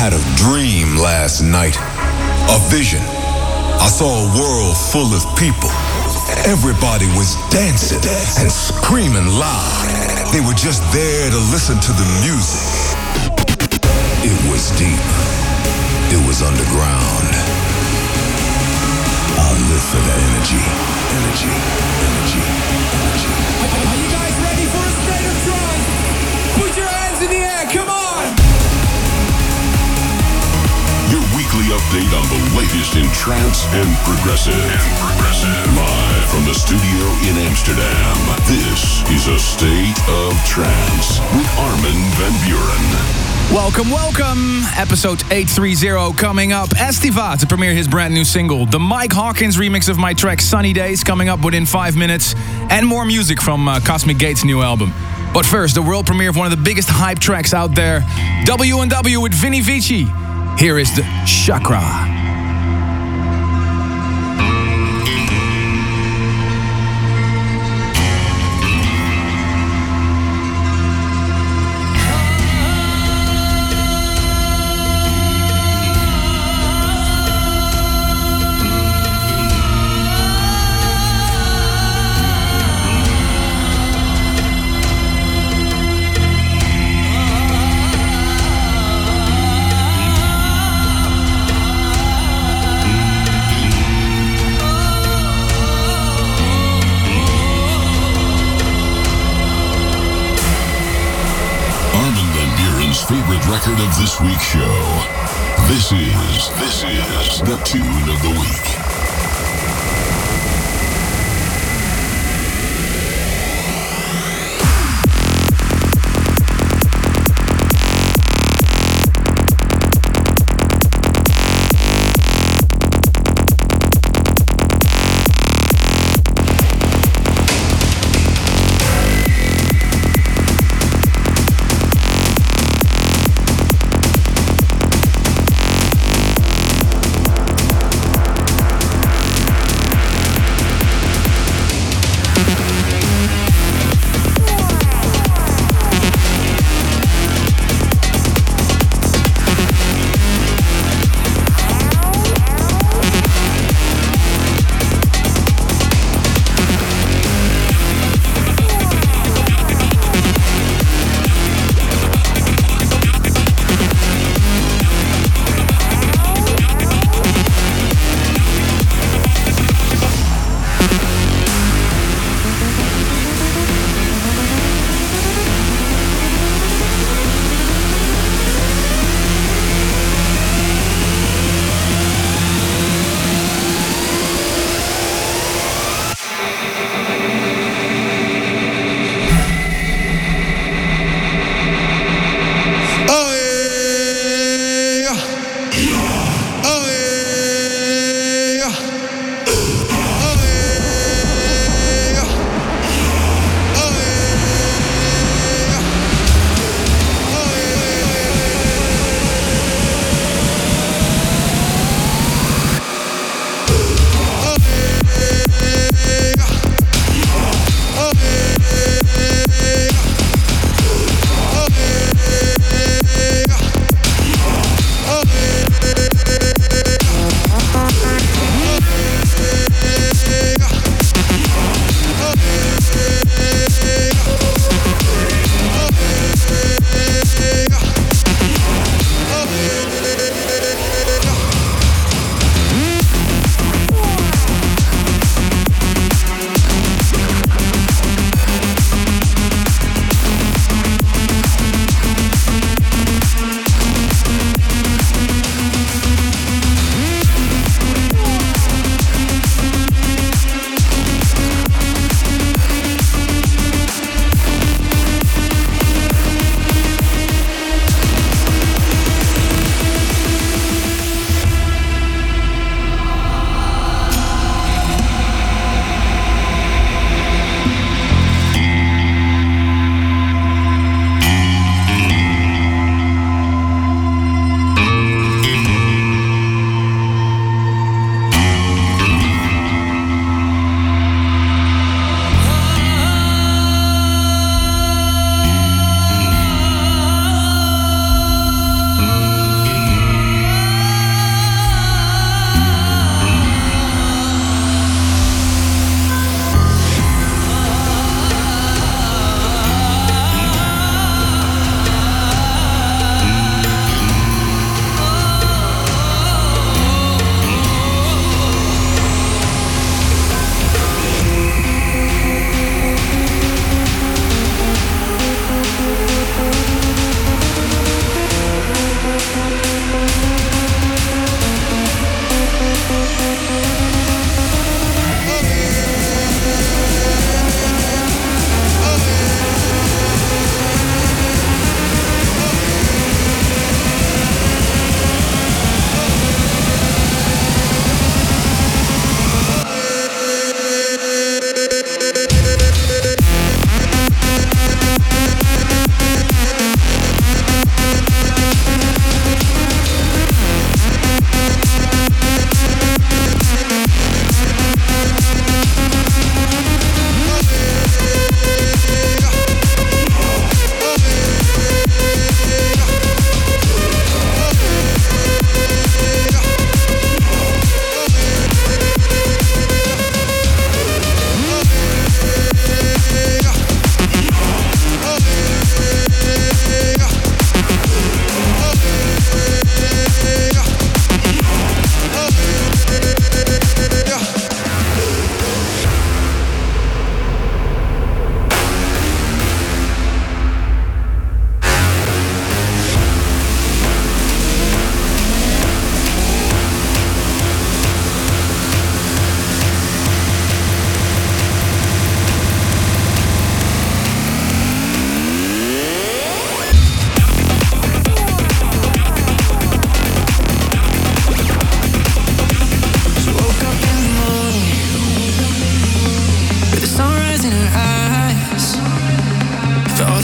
had a dream last night. A vision. I saw a world full of people. Everybody was dancing and screaming loud. They were just there to listen to the music. It was deep. It was underground. I live for that energy. Energy. Energy. Energy. Are you guys ready for a state of trance? Put your hands in the air, come on! Your weekly update on the latest in trance and progressive. Live from the studio in Amsterdam, this is A State of Trance with Armin van Buuren. Welcome. Episode 830 coming up. Estiva to premiere his brand new single. The Mike Hawkins remix of my track Sunny Days coming up within 5 minutes. And more music from Cosmic Gate's new album. But first, the world premiere of one of the biggest hype tracks out there. W&W with Vinny Vici. Here is the Chakra. Favorite record of this week's show. This is the tune of the week.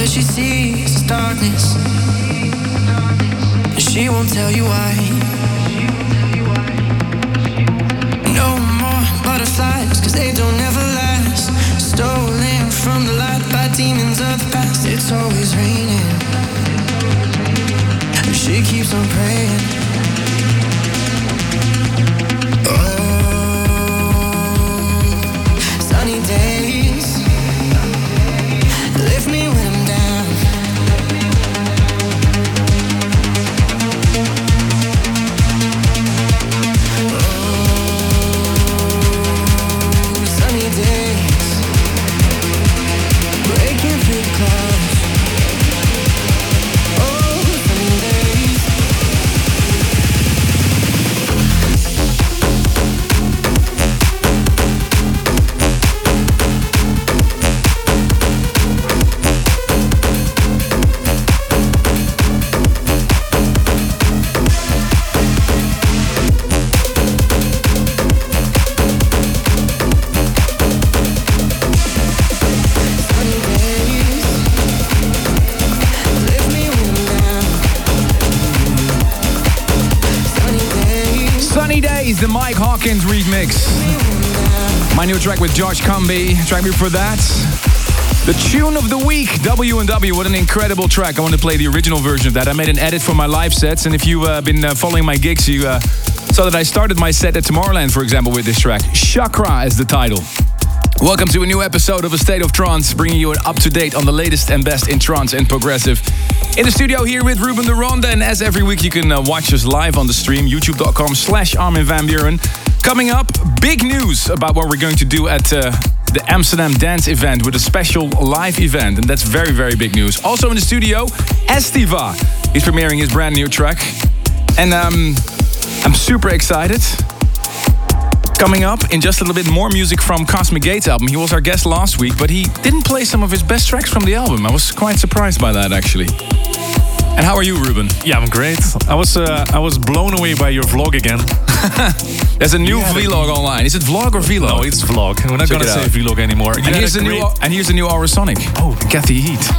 But she sees darkness, and she won't tell you why. No more butterflies, cause they don't ever last. Stolen from the light by demons of the past. It's always raining, and she keeps on praying. Sunny days lift me when I'm down. Sunny days breaking through the clouds. Sunny days. The Mike Hawkins remix. My new track with Josh Cumby. Track before that, the tune of the week, W&W. What an incredible track. I want to play the original version of that. I made an edit for my live sets, and if you've been following my gigs, you saw that I started my set at Tomorrowland, for example, with this track. Chakra is the title. Welcome to a new episode of A State of Trance, bringing you an up-to-date on the latest and best in trance and progressive. In the studio here with Ruben de Ronde, and as every week you can watch us live on the stream, youtube.com/Armin van Buuren. Coming up, big news about what we're going to do at the Amsterdam Dance event with a special live event, and that's very, very big news. Also in the studio, Estiva. He's premiering his brand new track, and I'm super excited. Coming up in just a little bit more music from Cosmic Gate's album. He was our guest last week, but he didn't play some of his best tracks from the album. I was quite surprised by that, actually. And how are you, Ruben? Yeah, I'm great. I was blown away by your vlog again. There's a new vlog online. Is it vlog or vlog? No, it's vlog. We're not going to say vlog anymore. And here's the new Aurosonic. Oh, Kathy Heat.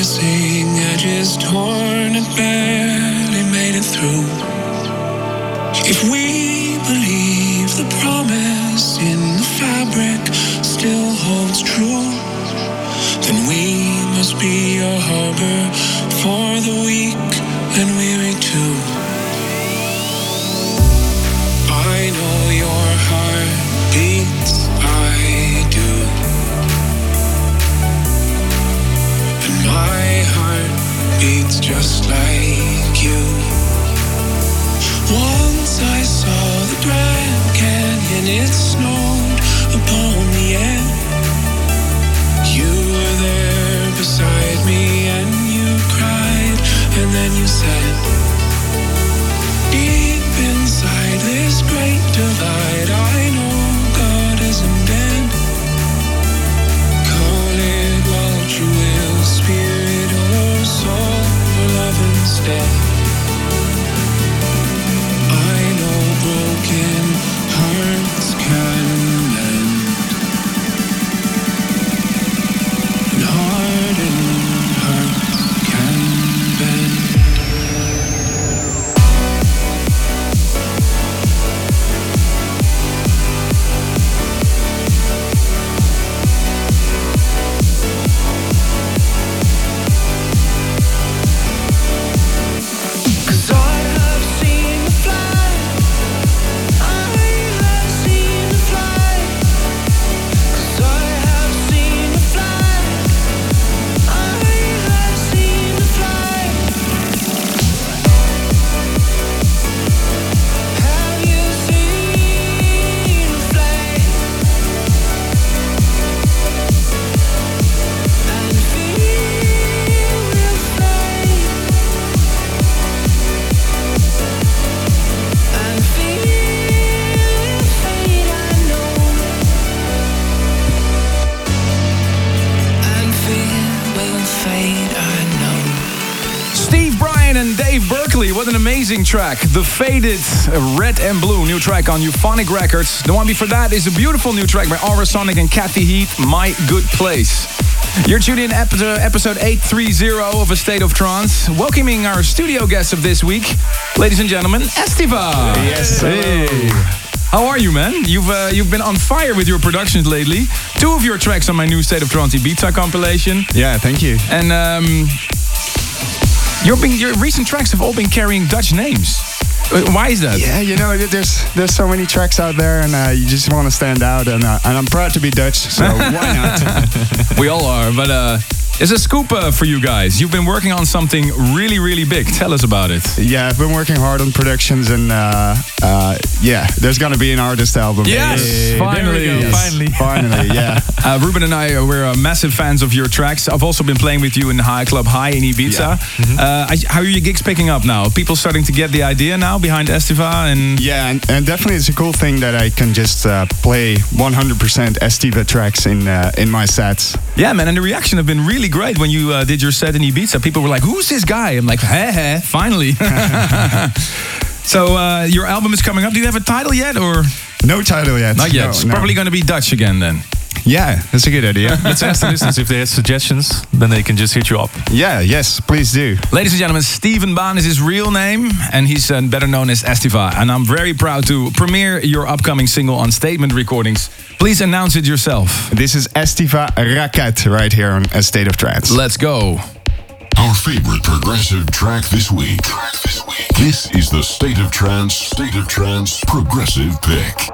missing edges torn and barely made it through. If we believe the promise in the fabric still holds true, then we must be a harbor for the weak and weary too. I know your heart beats, I do. And my heart beats just like you. Once I saw the Grand Canyon, it snowed upon the end. You were there beside me and you cried, and then you said, deep inside this great divide, I know God isn't dead. Call it what you will, spirit or soul or love instead. I know broken hearts can mend, and hardened hearts can bend. What an amazing track. The Faded Red and Blue, new track on Euphonic Records. The one before that is a beautiful new track by Aura Sonic and Kathy Heath, My Good Place. You're tuned in to episode 830 of A State of Trance, welcoming our studio guest of this week, ladies and gentlemen, Estiva. Yes. Hey. How are you, man? You've been on fire with your productions lately. 2 of your tracks on my new State of Trance Ibiza compilation. Yeah, thank you. And your recent tracks have all been carrying Dutch names. Why is that? Yeah, you know, there's so many tracks out there, and you just want to stand out. And I'm proud to be Dutch, so why not? We all are, but there's a scoop for you guys. You've been working on something really, really big. Tell us about it. Yeah, I've been working hard on productions, and yeah, there's gonna be an artist album. Yes, finally, finally, yeah. Ruben and I, we're massive fans of your tracks. I've also been playing with you in the High Club High in Ibiza. Yeah. Mm-hmm. How are your gigs picking up now? People starting to get the idea now behind Estiva? And yeah, and definitely it's a cool thing that I can just play 100% Estiva tracks in my sets. Yeah, man, and the reaction have been really great when you did your set in Ibiza. People were like, who's this guy? I'm like, heh, finally. So your album is coming up. Do you have a title yet, or? No title yet. Not yet. It's probably going to be Dutch again then. Yeah, that's a good idea. Let's ask the listeners if they have suggestions, then they can just hit you up. Yeah, yes, please do. Ladies and gentlemen, Steven Baan is his real name, and he's better known as Estiva. And I'm very proud to premiere your upcoming single on Statement Recordings. Please announce it yourself. This is Estiva Raket right here on A State of Trance. Let's go. Our favorite progressive track this week. This is the State of Trance Progressive Pick.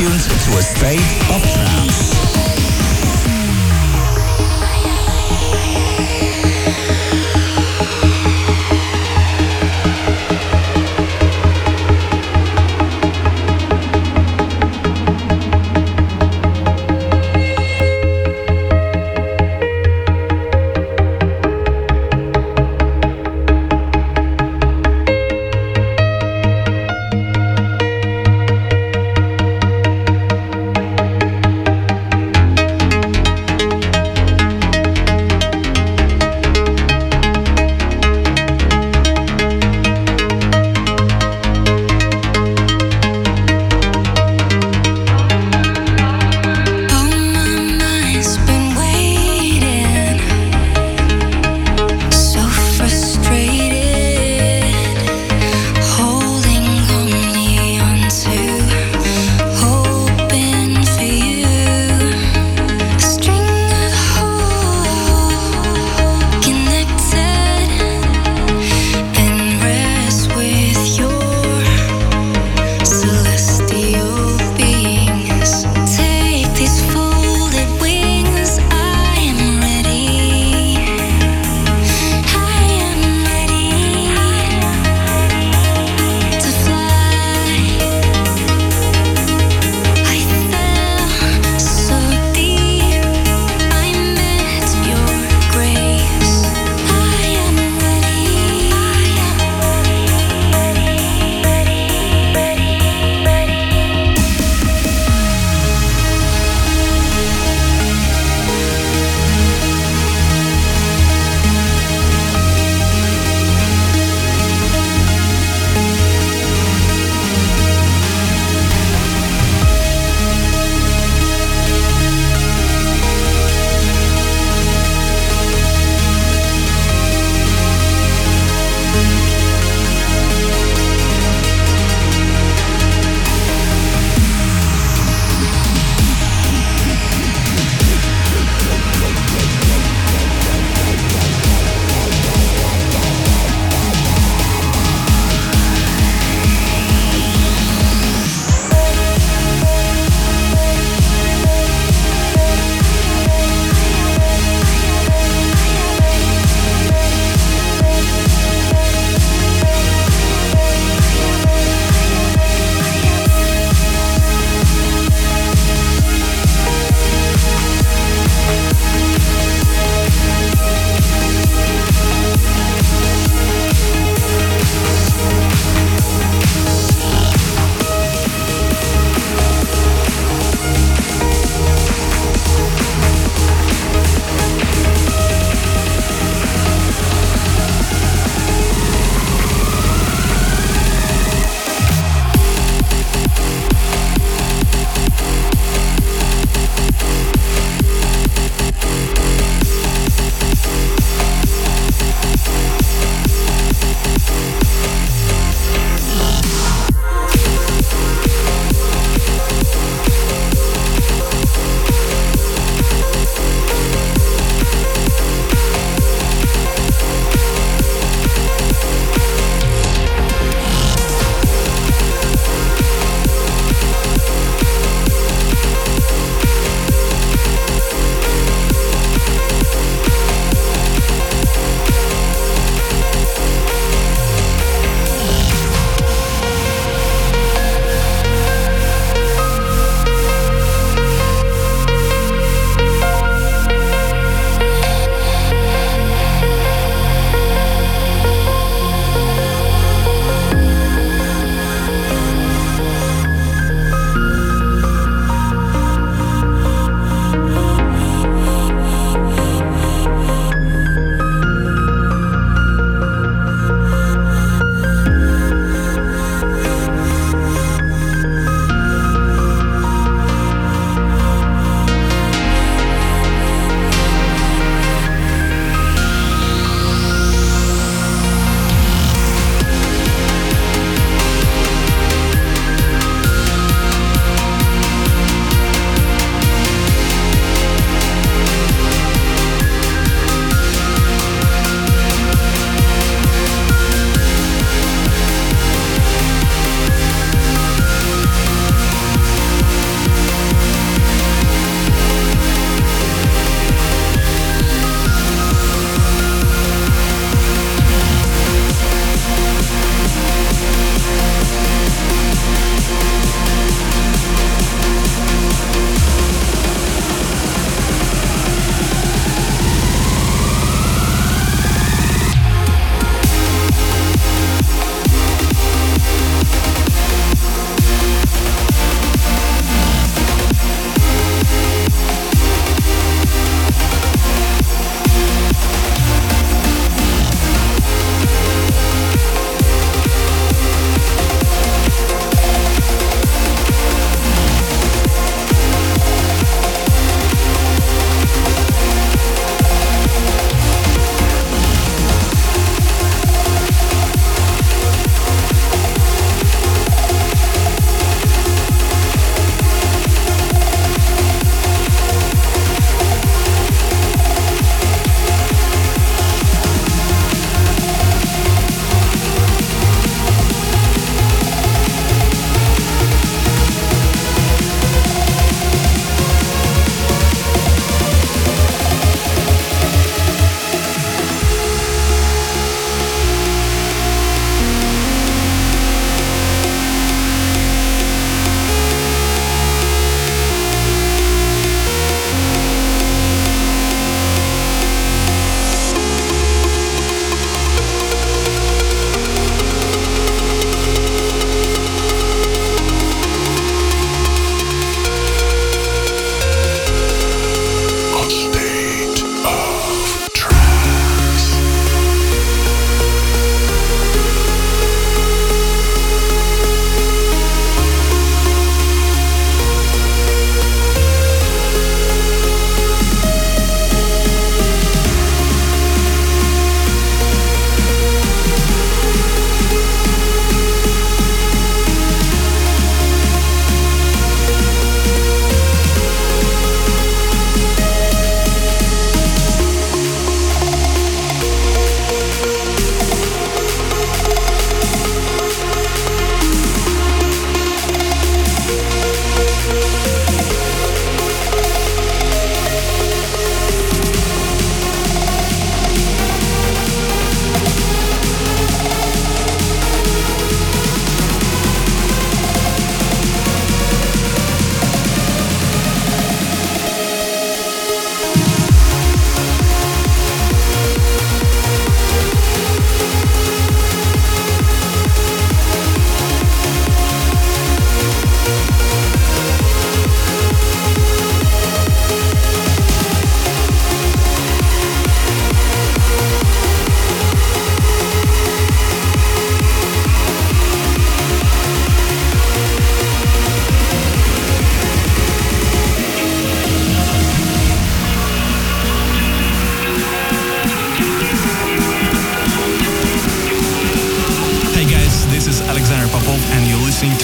tuned to a state of trance.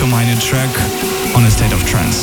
open-minded track on A State of Trance.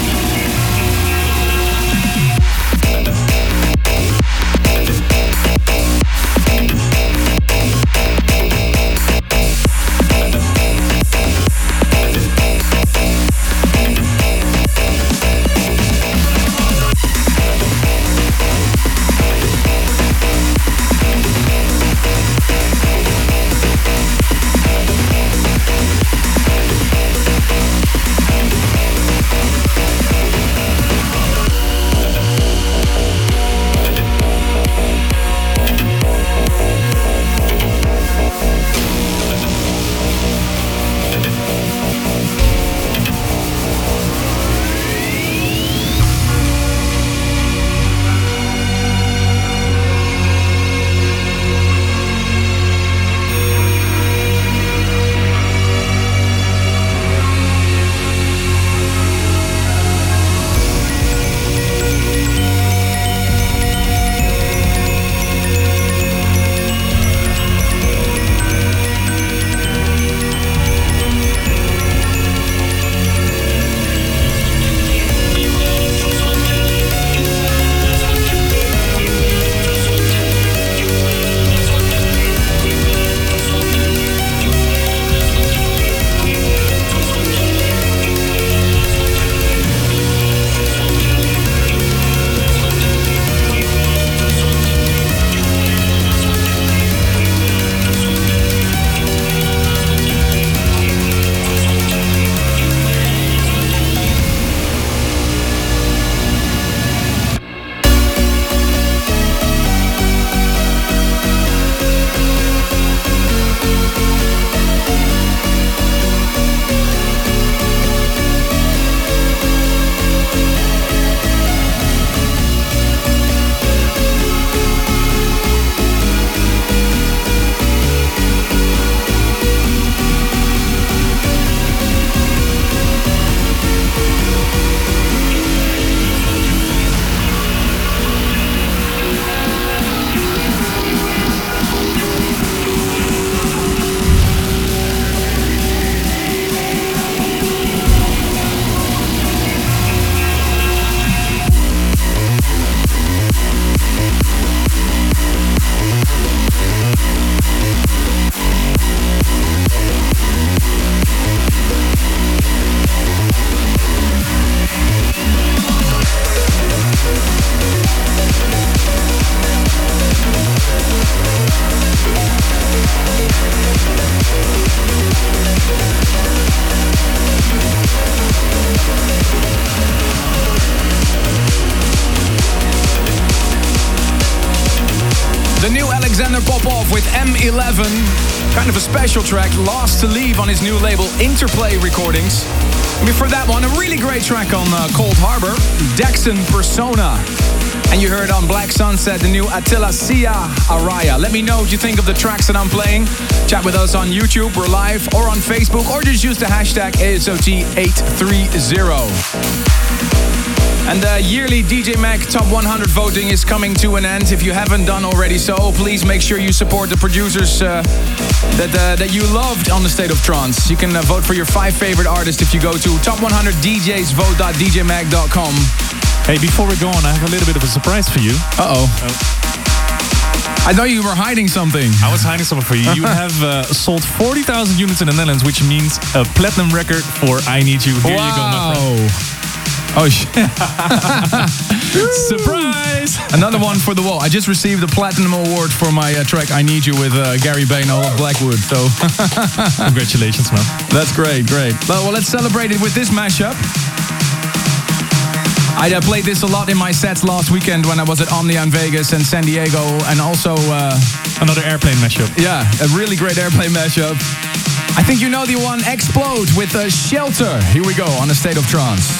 Alexander Popov with M11. Kind of a special track, Lost to Leave, on his new label Interplay Recordings. And before that one, a really great track on Cold Harbor, Dexon Persona. And you heard on Black Sunset the new Attila Sia Araya. Let me know what you think of the tracks that I'm playing. Chat with us on YouTube, we're live, or on Facebook, or just use the hashtag ASOT830. And the yearly DJ Mag Top 100 voting is coming to an end. If you haven't done already so, please make sure you support the producers that you loved on the State of Trance. You can vote for your 5 favorite artists if you go to top100djsvote.djmag.com. Hey, before we go on, I have a little bit of a surprise for you. Uh-oh. I thought you were hiding something. I was hiding something for you. You have sold 40,000 units in the Netherlands, which means a platinum record for I Need You. Here you go, my friend. Oh, shit. Surprise! Another one for the wall. I just received a platinum award for my track I Need You with Gary Bain, all of Blackwood. So congratulations, man. That's great. Well, let's celebrate it with this mashup. I played this a lot in my sets last weekend when I was at Omnia in Vegas and San Diego, and also another Airplane mashup. Yeah, a really great Airplane mashup. I think you know the one, Explode with Shelter. Here we go on A State of Trance.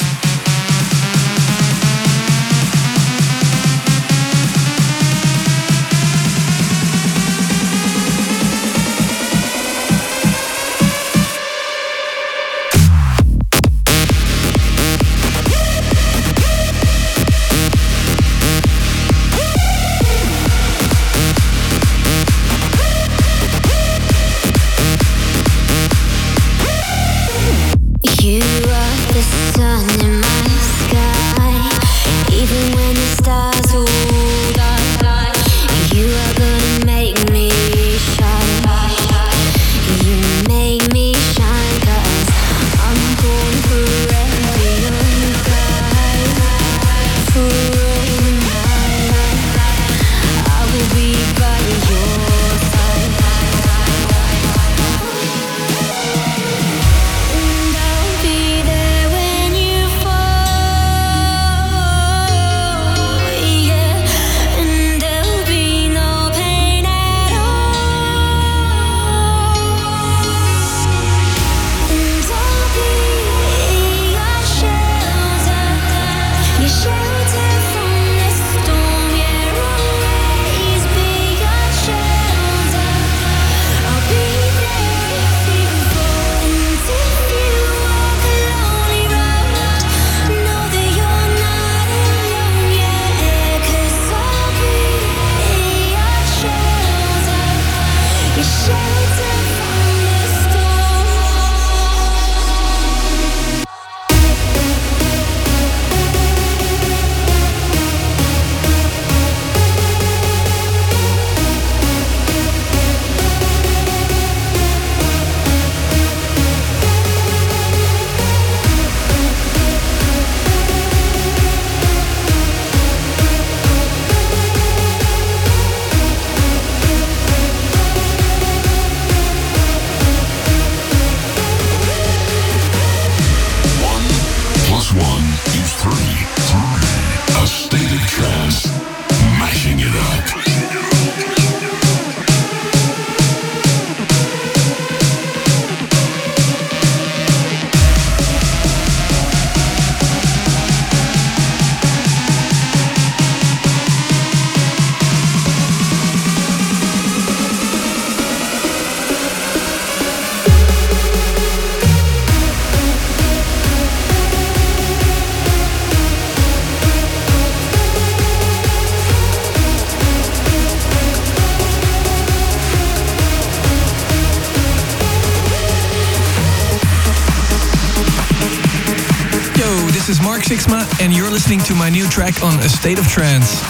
This is Mark Sixma, and you're listening to my new track on A State of Trance.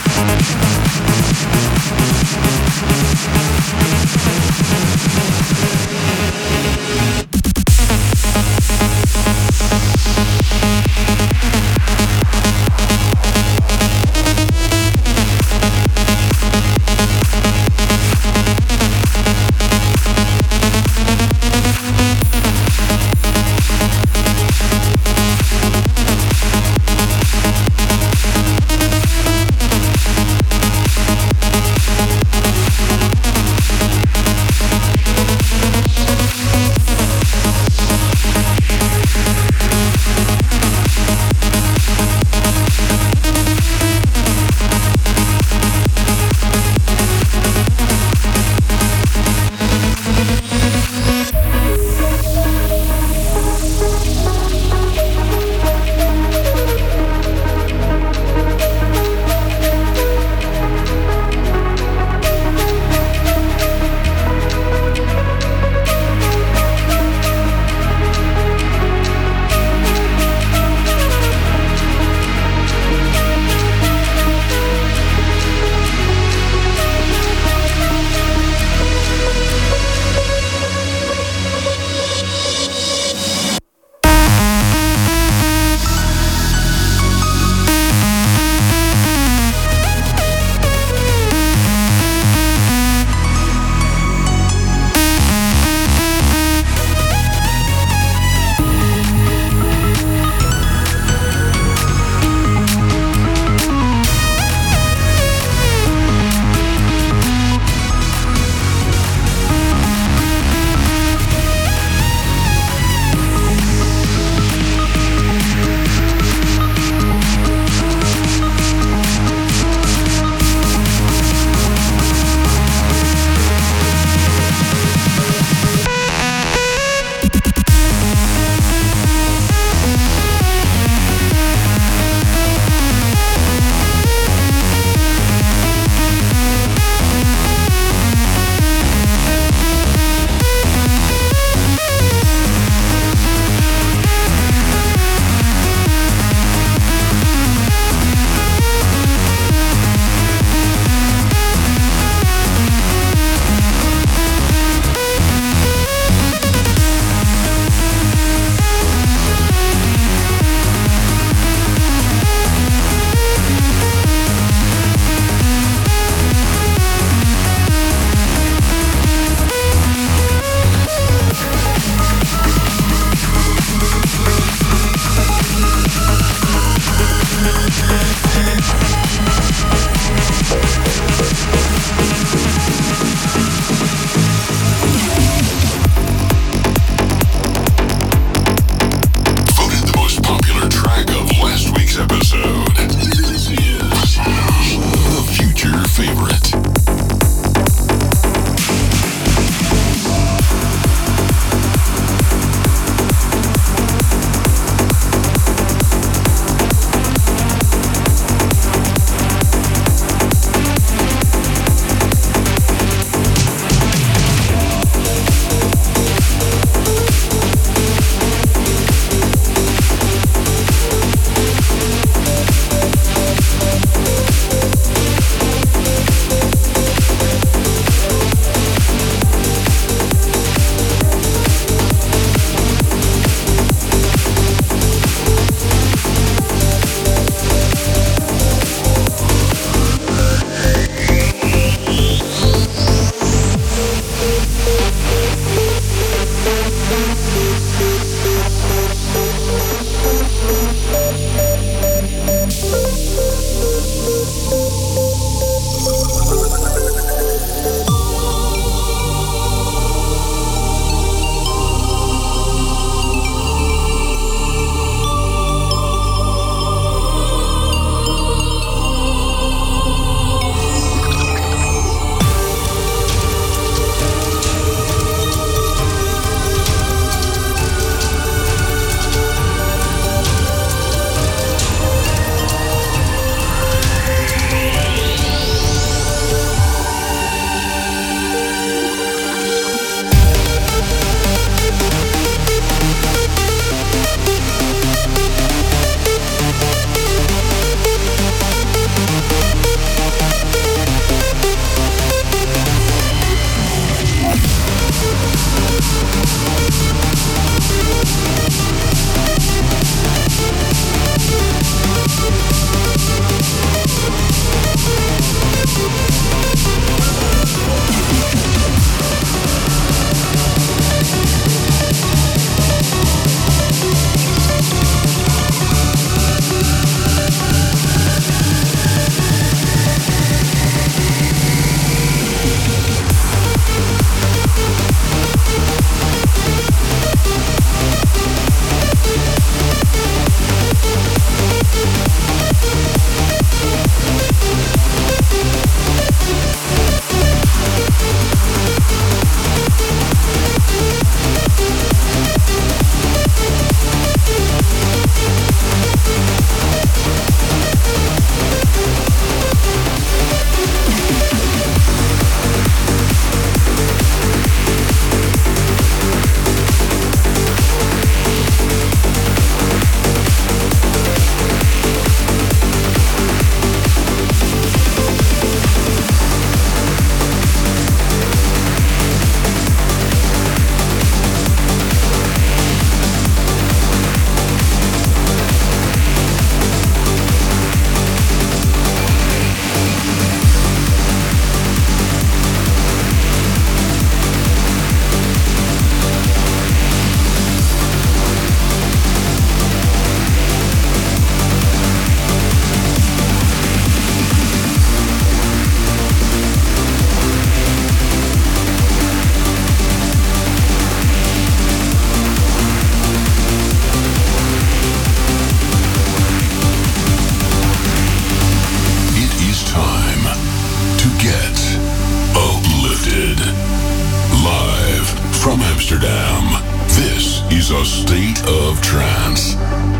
Amsterdam. This is a state of trance.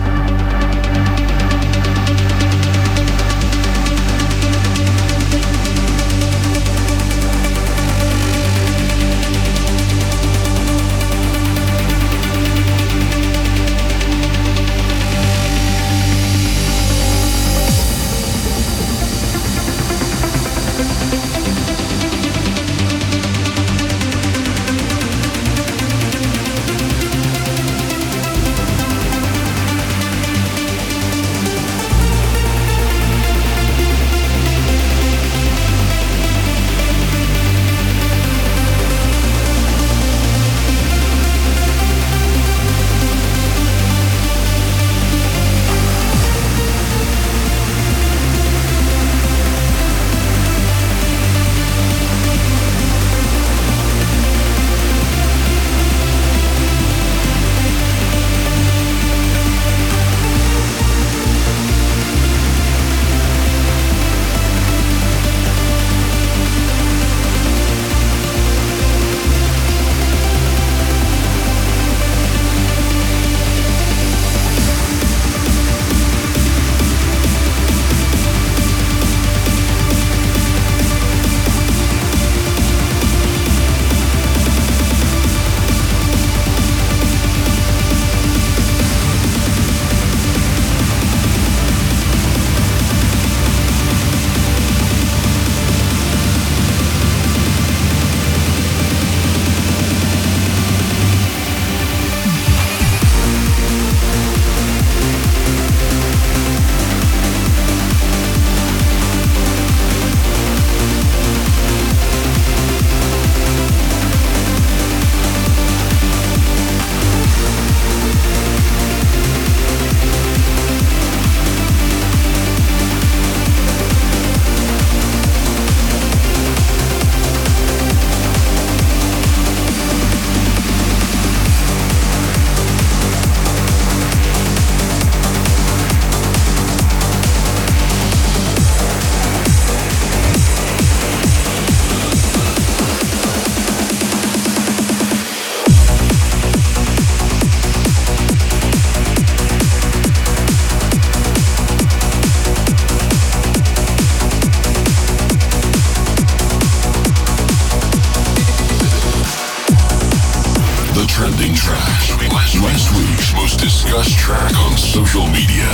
Last week's most discussed track on social media.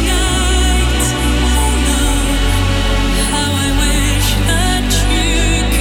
How I wish that you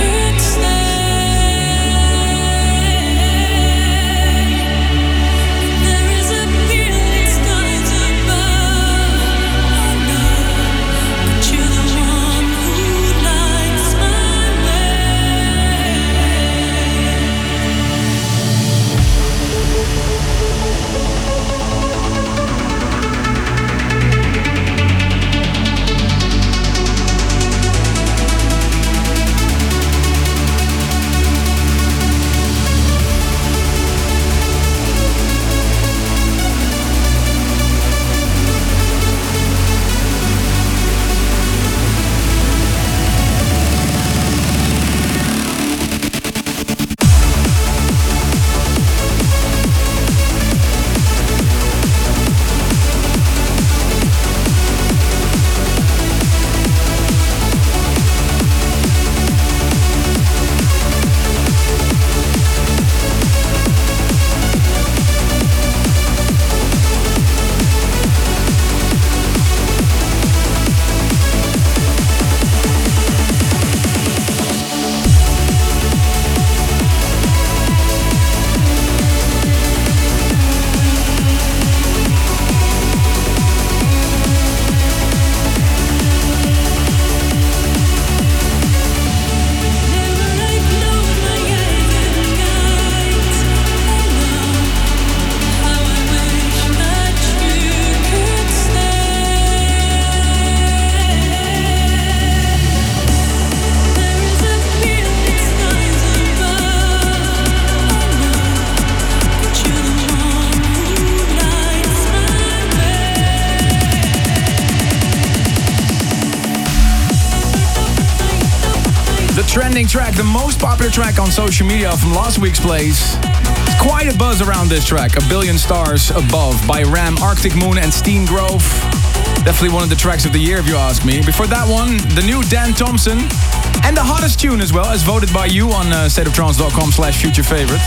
trending track, the most popular track on social media from last week's plays. Quite a buzz around this track, A Billion Stars Above by Ram, Arctic Moon and Steen Grove. Definitely one of the tracks of the year if you ask me. Before that one, the new Dan Thompson. And the hottest tune as well, as voted by you on stateoftrance.com/future favorite.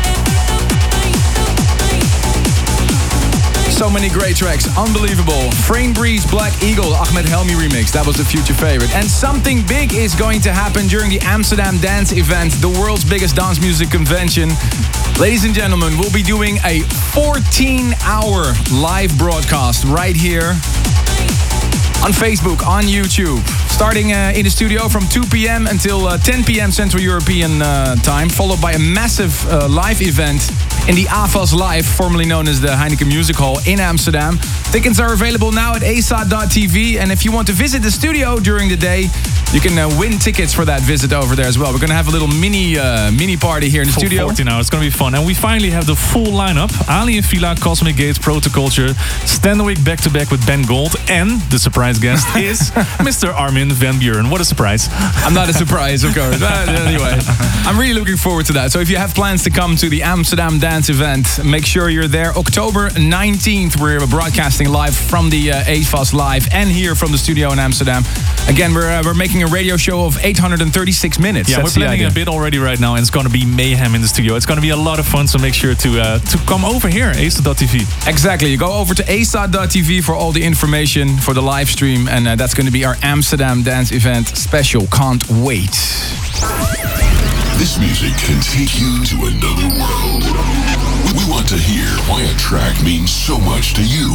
So many great tracks, unbelievable. Frame Breeze, Black Eagle, Ahmed Helmi remix, that was the future favorite. And something big is going to happen during the Amsterdam Dance Event, the world's biggest dance music convention. Ladies and gentlemen, we'll be doing a 14-hour live broadcast right here on Facebook, on YouTube. Starting in the studio from 2 p.m. until 10 p.m. Central European time, followed by a massive live event in the AFAS Live, formerly known as the Heineken Music Hall in Amsterdam. Tickets are available now at ASA.tv, and if you want to visit the studio during the day, you can win tickets for that visit over there as well. We're going to have a little mini party here in the studio. 14 hours, it's going to be fun. And we finally have the full lineup. Ali and Fila, Cosmic Gates, Protoculture, Stanwick back-to-back with Ben Gold, and the surprise guest is Mr. Armin van Buuren. What a surprise. I'm not a surprise, of course. Anyway, I'm really looking forward to that. So if you have plans to come to the Amsterdam Dance Event, make sure you're there. October 19th, we're broadcasting live from the AFAS Live and here from the studio in Amsterdam. Again, we're making a radio show of 836 minutes. Yeah, That's we're planning a bit already right now, and it's going to be mayhem in the studio. It's going to be a lot of fun, so make sure to come over here, ASA.tv. Exactly. You go over to ASA.tv for all the information for the live stream, and that's going to be our Amsterdam Dance Event special. Can't wait. This music can take you to another world. We want to hear why a track means so much to you.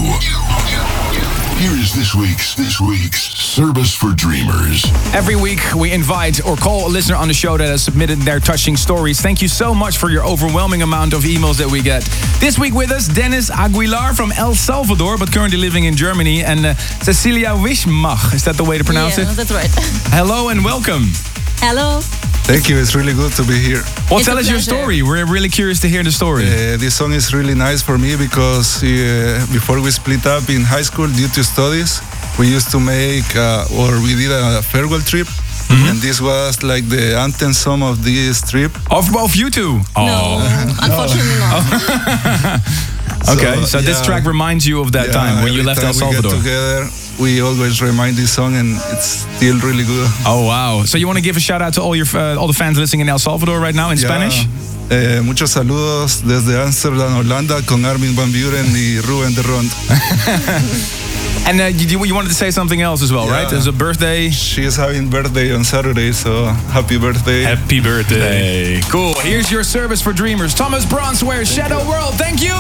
Here is this week's Service for Dreamers. Every week we invite or call a listener on the show that has submitted their touching stories. Thank you so much for your overwhelming amount of emails that we get. This week with us, Dennis Aguilar from El Salvador, but currently living in Germany, and Cecilia Wischmach. Is that the way to pronounce it? Yeah, that's right. Hello and welcome. Hello. Thank you, it's really good to be here. Well, tell us your story. We're really curious to hear the story. This song is really nice for me because before we split up in high school due to studies, we used to make, we did a farewell trip. Mm-hmm. And this was like the anthem song of this trip. Of both you two? No, unfortunately not. Okay, so this track reminds you of that time when you left El Salvador. We get together, we always remind this song, and it's still really good. Oh wow! So you want to give a shout out to all the fans listening in El Salvador right now in Spanish? Muchos saludos desde Amsterdam, Holanda, con Armin van Buuren y Ruben de Rond. And you wanted to say something else as well, right? There's a birthday. She is having birthday on Saturday, so happy birthday. Happy birthday. Cool. Here's your Service for Dreamers. Thomas Bronsware, Shadow World. Thank you.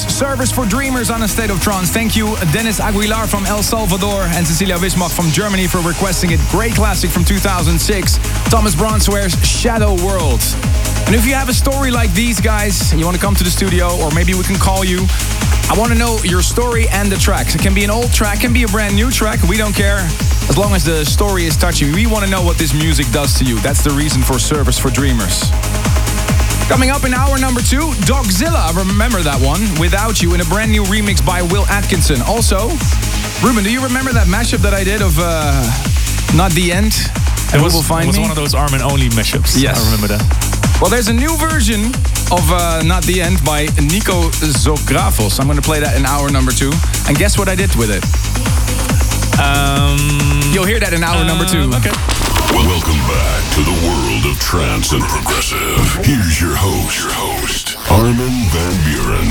Service for Dreamers on A State of Trance. Thank you, Dennis Aguilar from El Salvador and Cecilia Wismach from Germany for requesting it. Great classic from 2006. Thomas Bronswear's Shadow World. And if you have a story like these guys and you want to come to the studio, or maybe we can call you, I want to know your story and the tracks. It can be an old track, can be a brand new track. We don't care. As long as the story is touching. We want to know what this music does to you. That's the reason for Service for Dreamers. Coming up in hour number 2, Dogzilla. Remember that one? Without You in a brand new remix by Will Atkinson. Also, Ruben, do you remember that mashup that I did of Not the End? It was one of those Armin only mashups. Yes. I remember that. Well, there's a new version of Not the End by Nico Zografos. I'm going to play that in hour number 2. And guess what I did with it? You'll hear that in hour number 2. Okay. Welcome back to the world of trance and progressive. Here's your host, Armin van Buuren.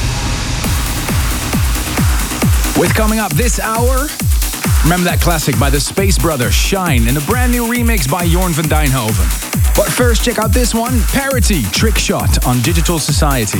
With coming up this hour, remember that classic by the Space Brothers, Shine, and a brand new remix by Jorn van Dijnhoven. But first, check out this one, Parity, Trick Shot on Digital Society.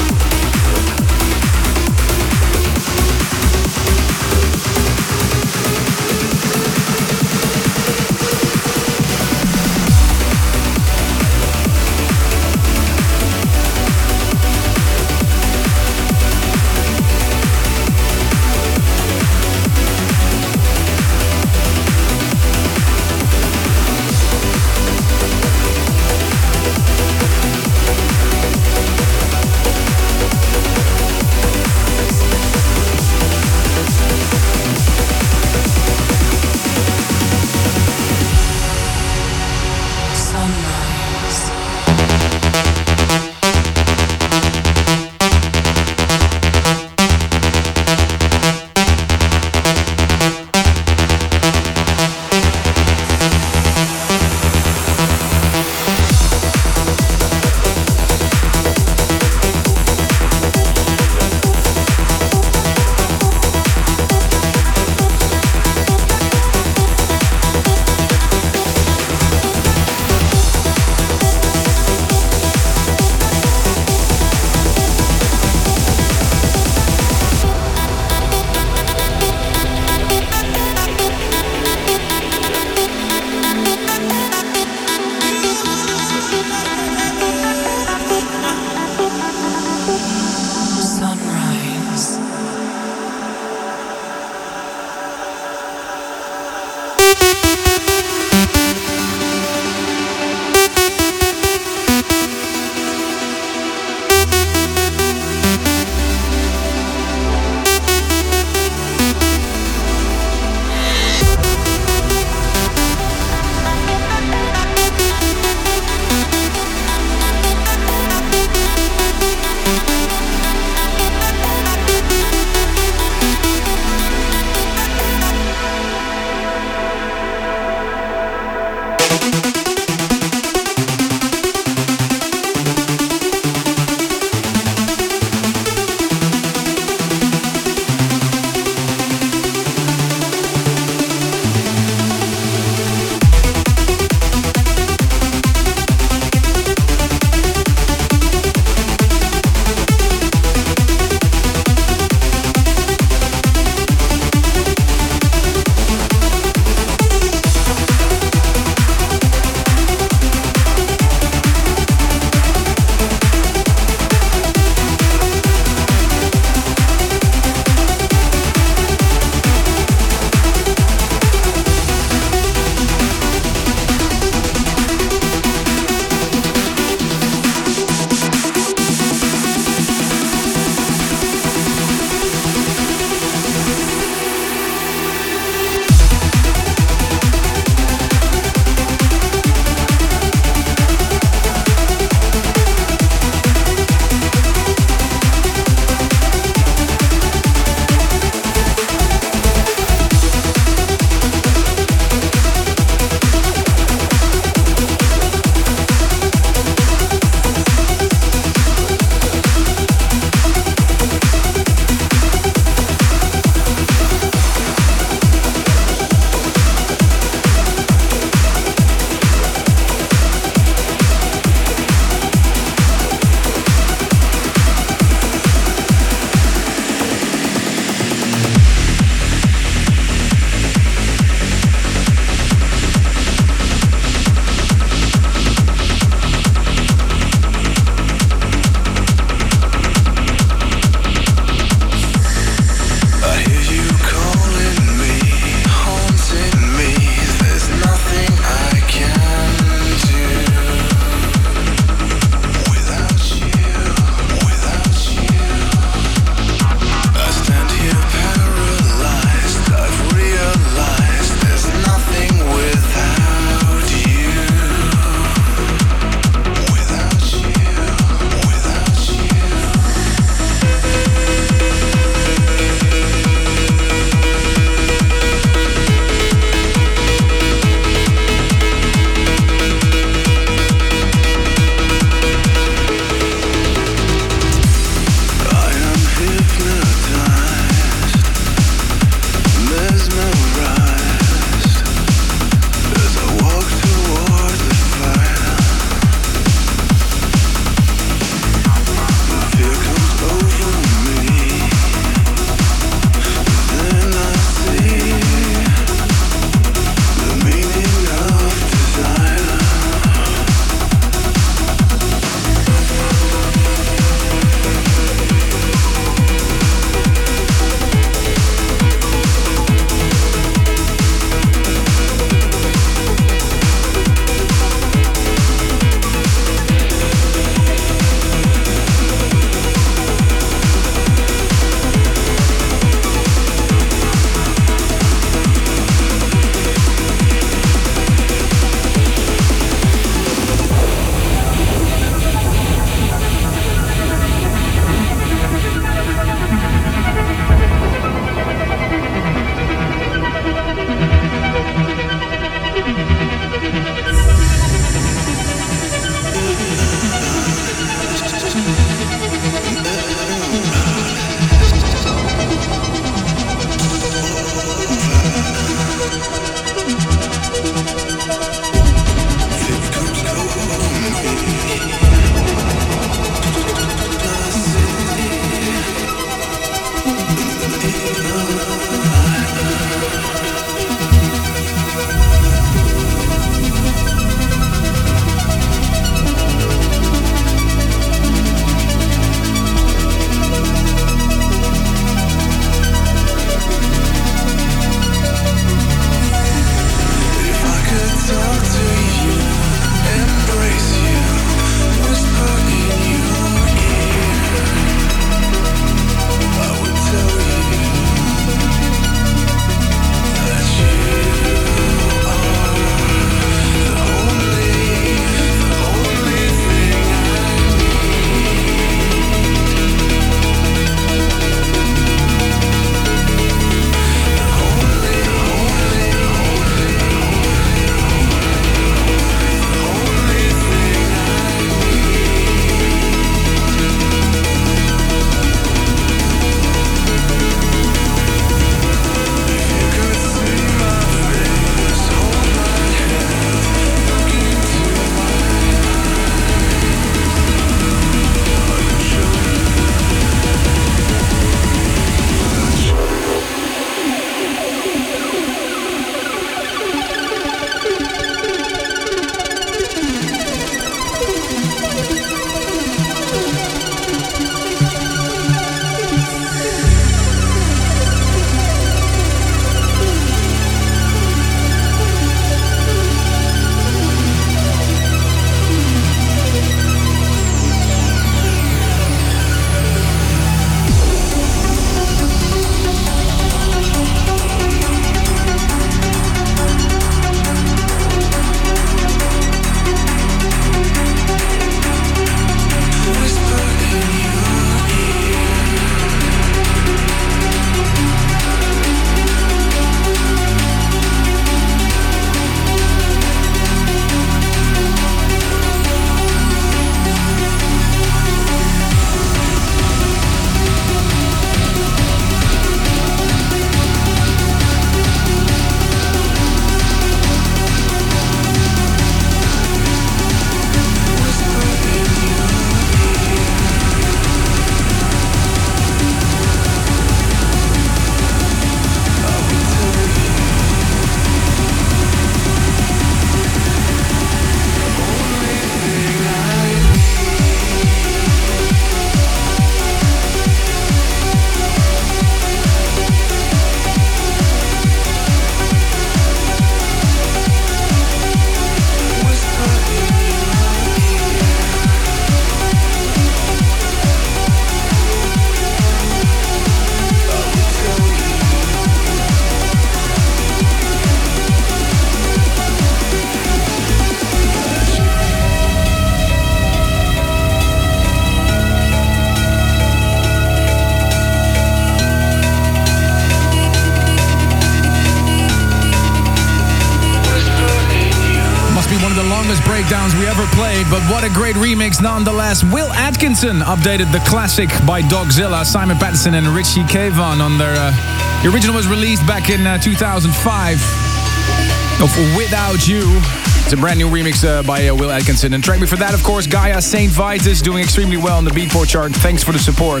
breakdowns we ever played, but what a great remix nonetheless. Will Atkinson updated the classic by Dogzilla, Simon Patterson and Richie Cavan on their... the original was released back in 2005 of Without You. It's a brand new remix by Will Atkinson. And track before that, of course, Gaia St. Vitus doing extremely well on the Beatport chart. Thanks for the support.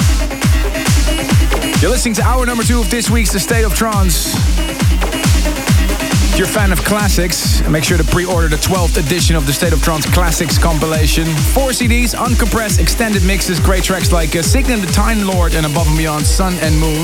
You're listening to hour number 2 of this week's The State of Trance. If you're a fan of classics, make sure to pre-order the 12th edition of the State of Trance Classics compilation. 4 CDs, uncompressed, extended mixes, great tracks like Sign the Time Lord and Above and Beyond Sun and Moon.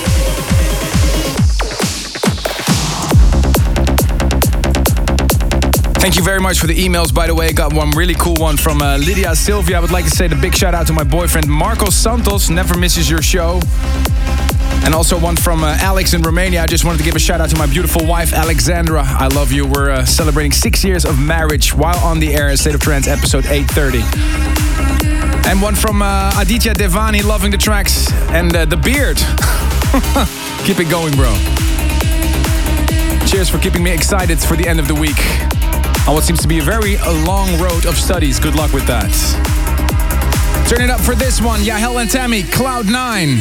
Thank you very much for the emails, by the way. Got one really cool one from Lydia Sylvia. I would like to say the big shout out to my boyfriend Marcos Santos, never misses your show. And also one from Alex in Romania. I just wanted to give a shout out to my beautiful wife Alexandra. I love you. We're celebrating 6 years of marriage while on the air. State of Trance episode 830. And one from Aditya Devani, loving the tracks and the beard. Keep it going, bro. Cheers for keeping me excited for the end of the week. On what seems to be a very long road of studies. Good luck with that. Turn it up for this one. Yahel and Tammy, Cloud 9.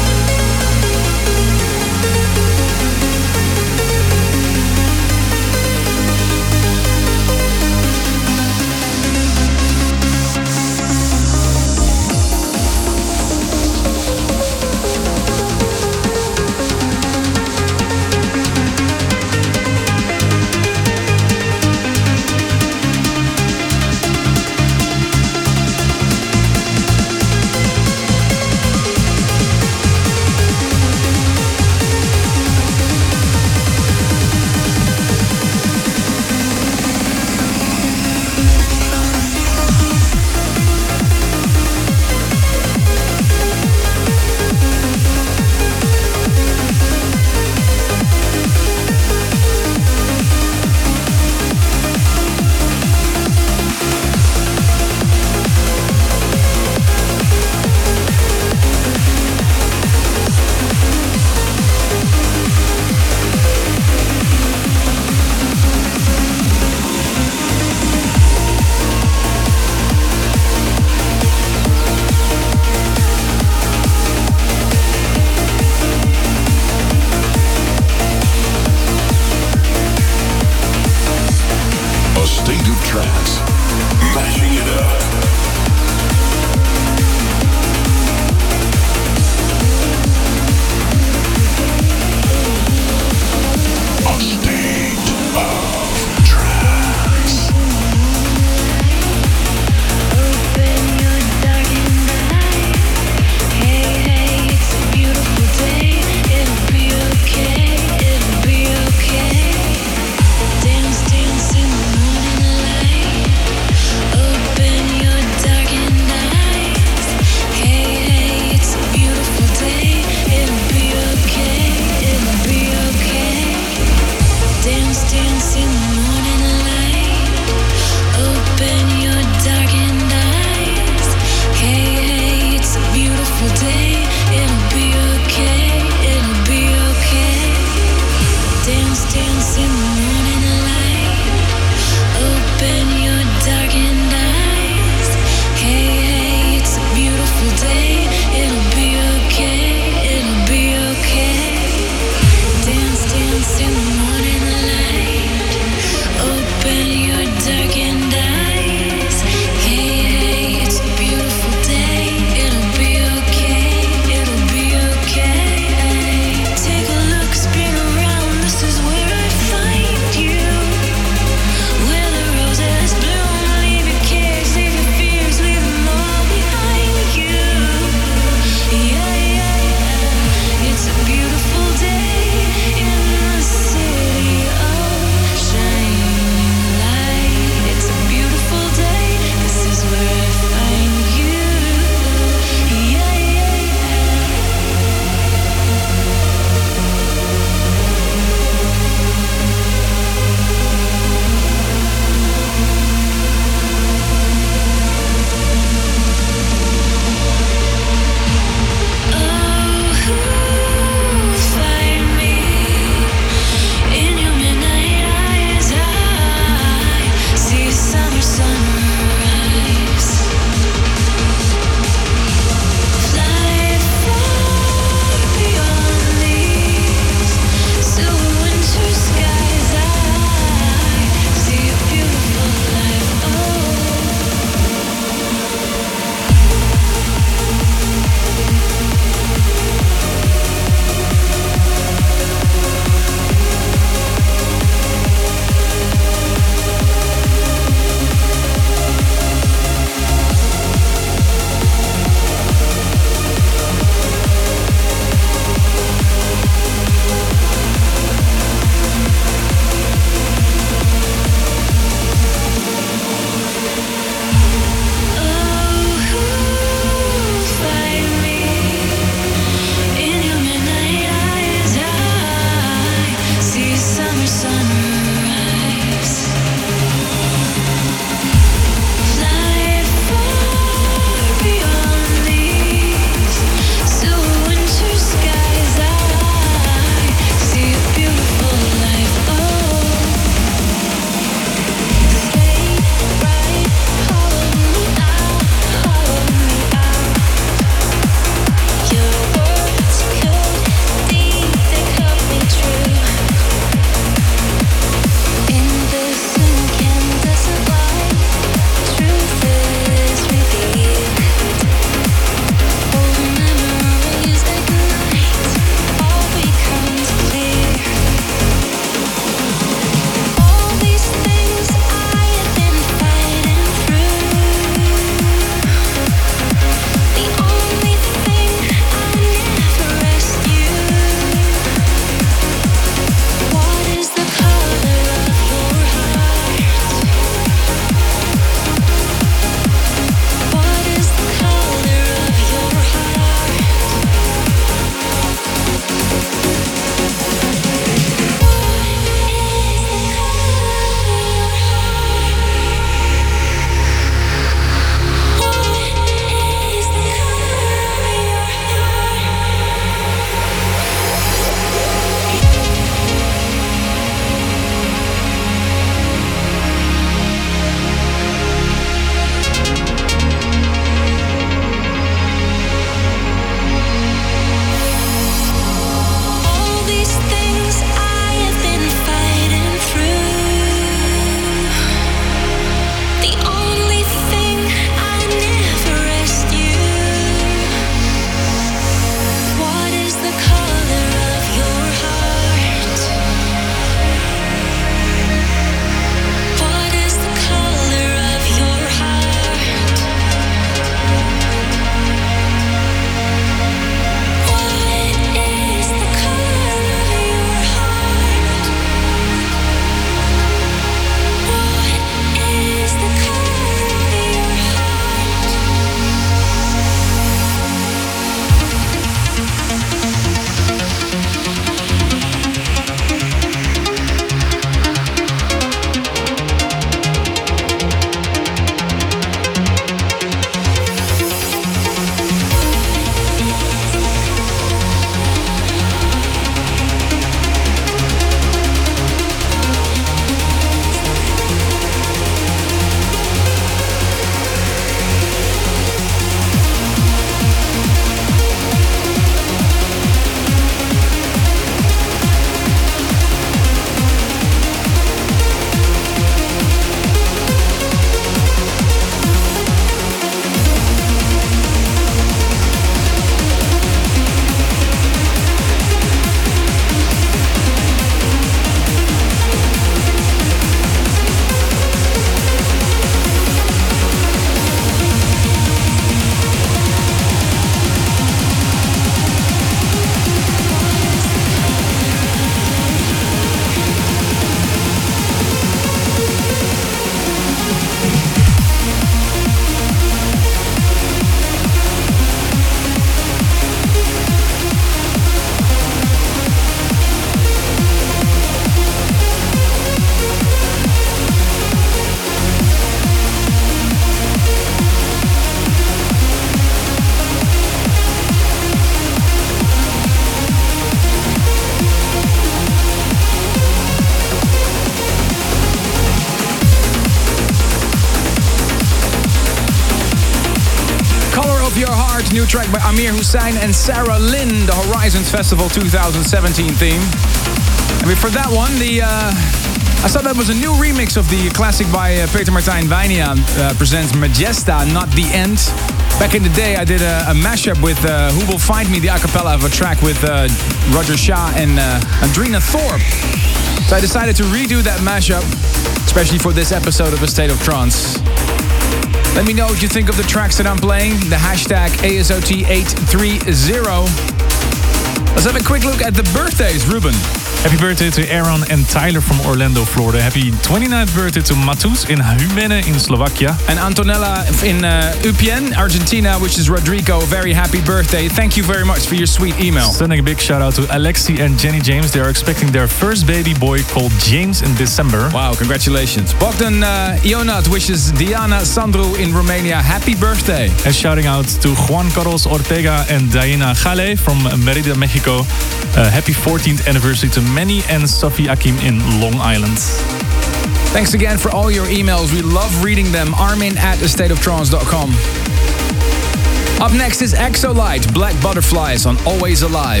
There's a new track by Amir Hussain and Sarah Lynn, the Horizons Festival 2017 theme. And before that one, I thought that was a new remix of the classic by Peter Martijn Wijnaan, presents Majesta, Not the End. Back in the day, I did a mashup with Who Will Find Me, the acapella of a track with Roger Shah and Andrina Thorpe. So I decided to redo that mashup, especially for this episode of A State of Trance. Let me know what you think of the tracks that I'm playing. The hashtag ASOT830. Let's have a quick look at the birthdays, Ruben. Happy birthday to Aaron and Tyler from Orlando, Florida. Happy 29th birthday to Matus in Humene in Slovakia. And Antonella in Upien, Argentina, which is Rodrigo. Very happy birthday. Thank you very much for your sweet email. Sending a big shout out to Alexi and Jenny James. They are expecting their first baby boy called James in December. Wow, congratulations. Bogdan Ionat wishes Diana Sandru in Romania happy birthday. And shouting out to Juan Carlos Ortega and Diana Jale from Merida, Mexico. Happy 14th anniversary to Manny and Sophie Akim in Long Island. Thanks again for all your emails. We love reading them. Armin@astateoftrance.com. Up next is Exolite, Black Butterflies on Always Alive.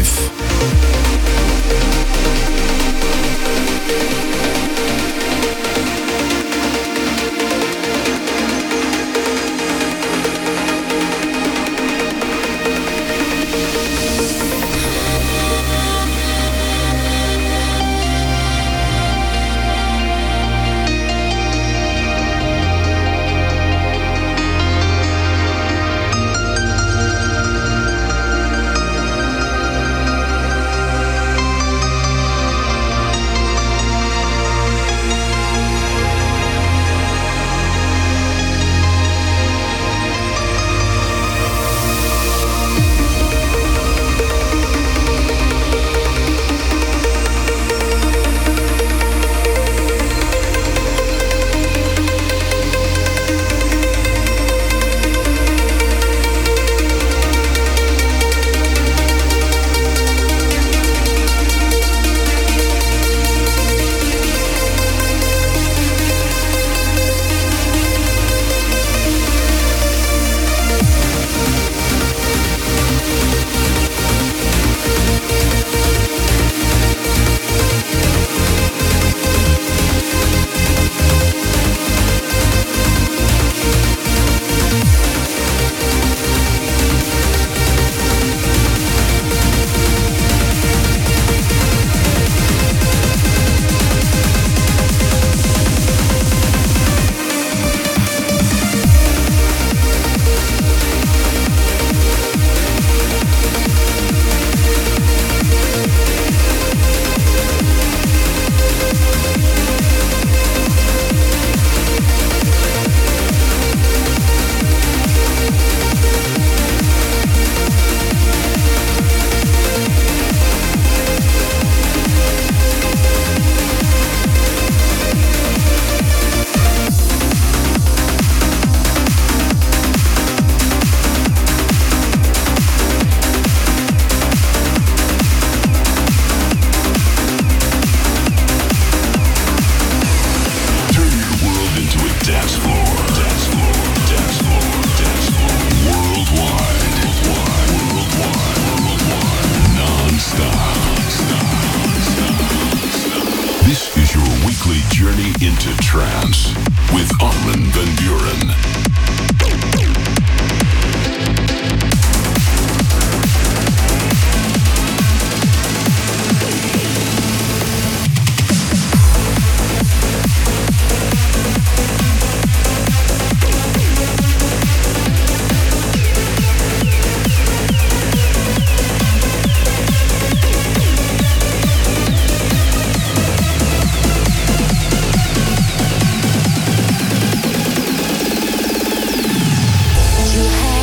into trance with Armin van Buuren. You have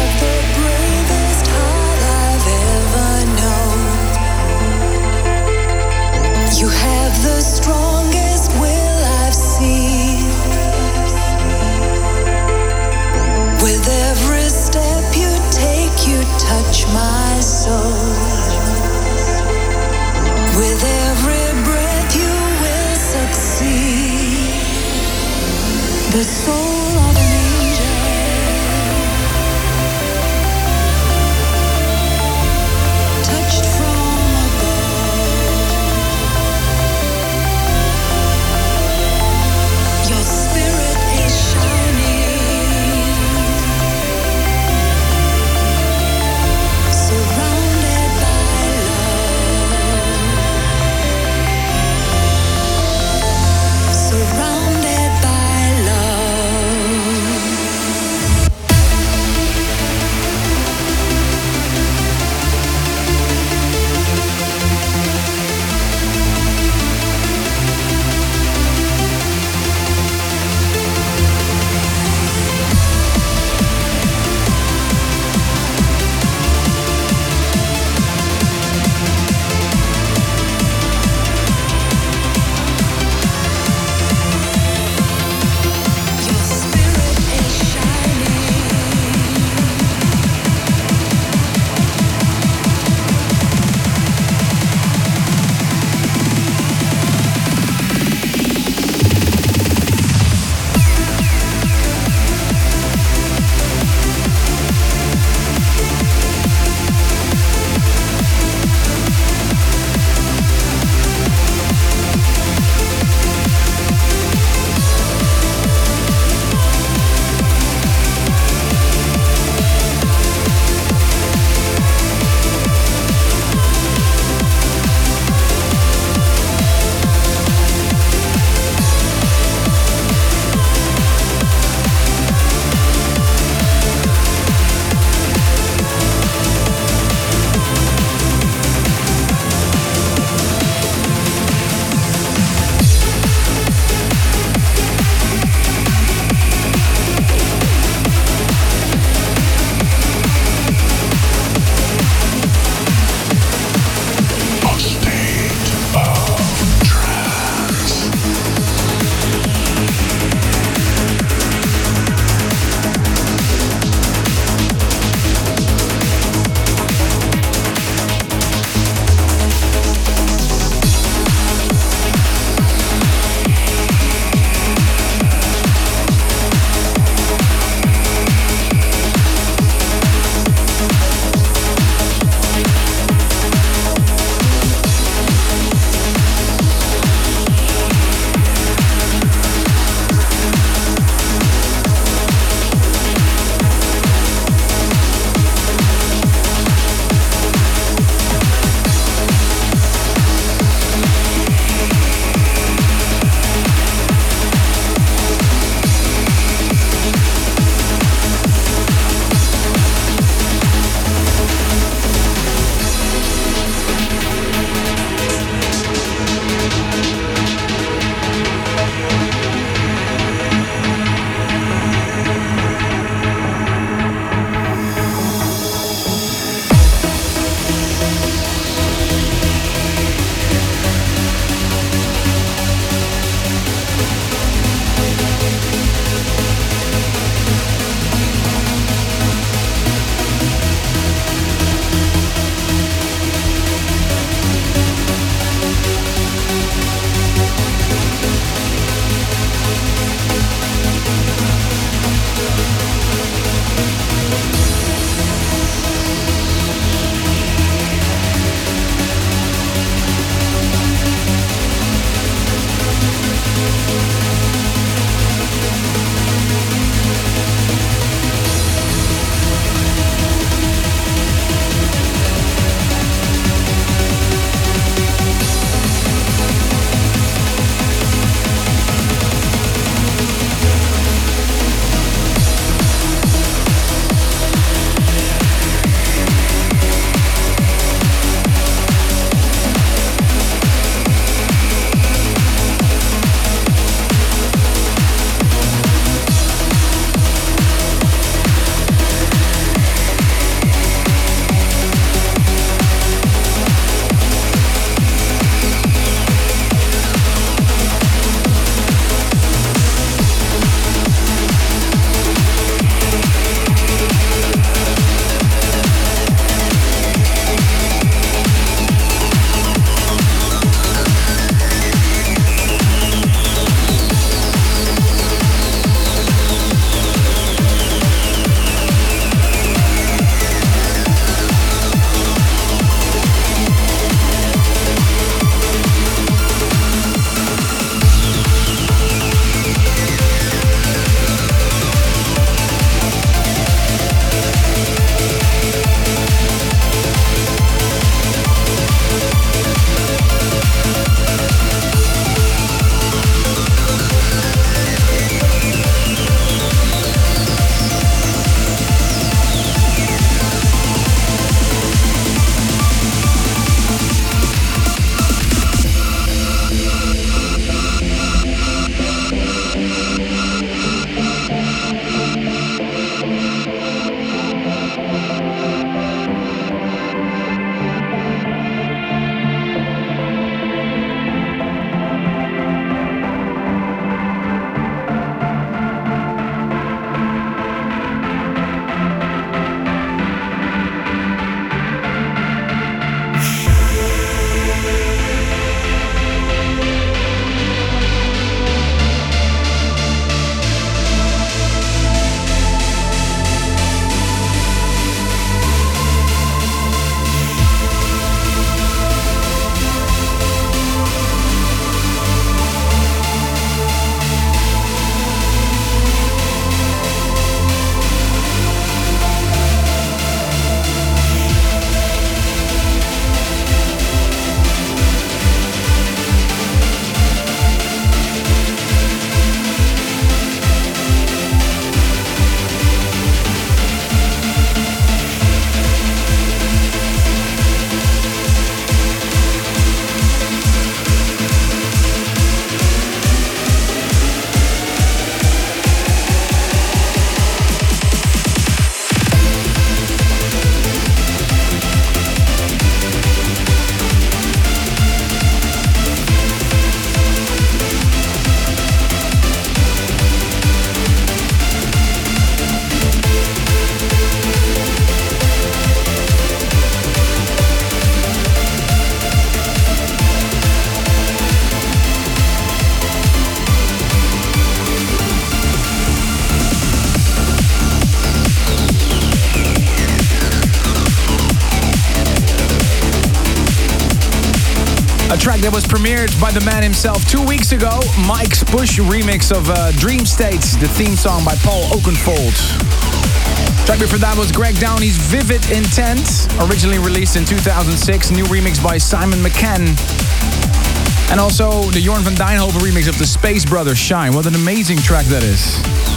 A track that was premiered by the man himself 2 weeks ago, Mike's Push remix of Dream States, the theme song by Paul Oakenfold. Track before that was Greg Downey's Vivid Intent, originally released in 2006, new remix by Simon McCann. And also the Jorn van Dijnhoven remix of the Space Brothers Shine. What an amazing track that is.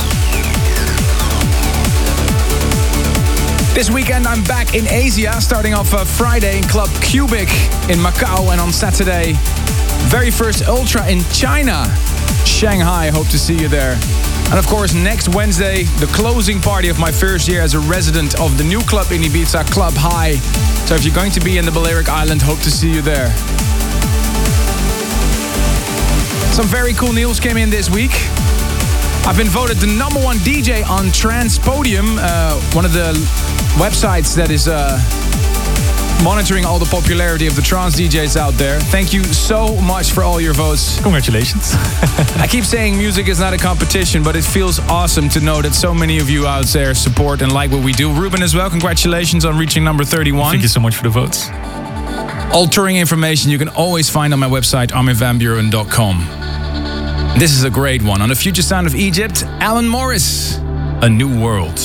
This weekend I'm back in Asia, starting off Friday in Club Cubic in Macau, and on Saturday, very first Ultra in China, Shanghai. Hope to see you there. And of course, next Wednesday, the closing party of my first year as a resident of the new club in Ibiza, Club High. So if you're going to be in the Balearic Island, hope to see you there. Some very cool news came in this week. I've been voted the #1 DJ on Trance Podium, one of the websites that is monitoring all the popularity of the trance DJs out there. Thank you so much for all your votes. Congratulations. I keep saying music is not a competition, but it feels awesome to know that so many of you out there support and like what we do. Ruben as well, congratulations on reaching number 31. Thank you so much for the votes. All touring information you can always find on my website, arminvanburen.com. This is a great one. On the future sound of Egypt, Alan Morris, A New World.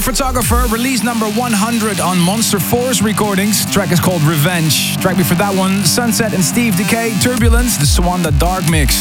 Photographer, release number 100 on Monster Force Recordings. Track is called Revenge. Track before that one, Sunset and Steve Decay, Turbulence, the Swanda Dark Mix.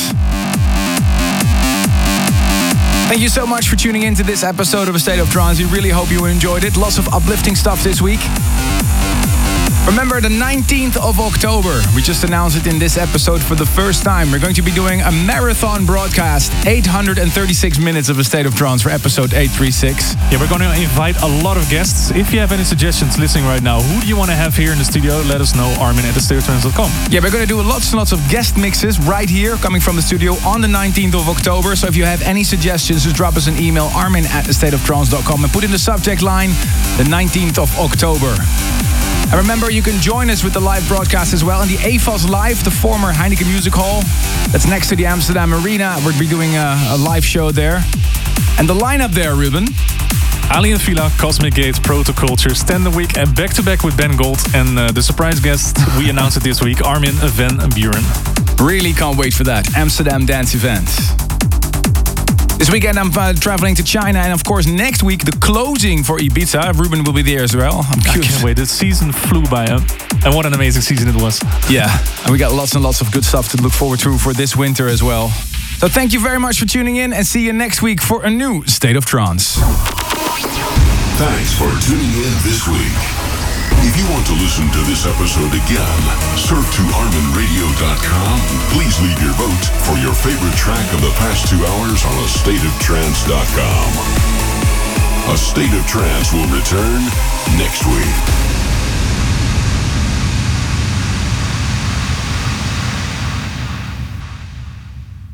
Thank you so much for tuning in to this episode of A State of Trance. We really hope you enjoyed it. Lots of uplifting stuff this week. Remember, the 19th of October, we just announced it in this episode for the first time. We're going to be doing a marathon broadcast, 836 minutes of A State of Trance for episode 836. Yeah, we're going to invite a lot of guests. If you have any suggestions listening right now, who do you want to have here in the studio? Let us know, Armin@astateoftrance.com. Yeah, we're going to do lots and lots of guest mixes right here, coming from the studio on the 19th of October. So if you have any suggestions, just drop us an email, armin@astateoftrance.com, and put in the subject line, the 19th of October. And remember, you can join us with the live broadcast as well in the AFAS Live, the former Heineken Music Hall. That's next to the Amsterdam Arena. We'll be doing a live show there. And the lineup there, Ruben. Aly and Fila, Cosmic Gate, Protoculture, Stand the Week, and back-to-back with Ben Gold. And the surprise guest, we announced it this week, Armin van Buuren. Really can't wait for that Amsterdam dance event. This weekend I'm traveling to China, and of course next week the closing for Ibiza. Ruben will be there as well. I can't wait. The season flew by, and what an amazing season it was. Yeah, and we got lots and lots of good stuff to look forward to for this winter as well. So thank you very much for tuning in, and see you next week for a new State of Trance. Thanks for tuning in this week. If you want to listen to this episode again, surf to ArminRadio.com. Please leave your vote for your favorite track of the past 2 hours on AstateOfTrance.com. A State of Trance will return next week.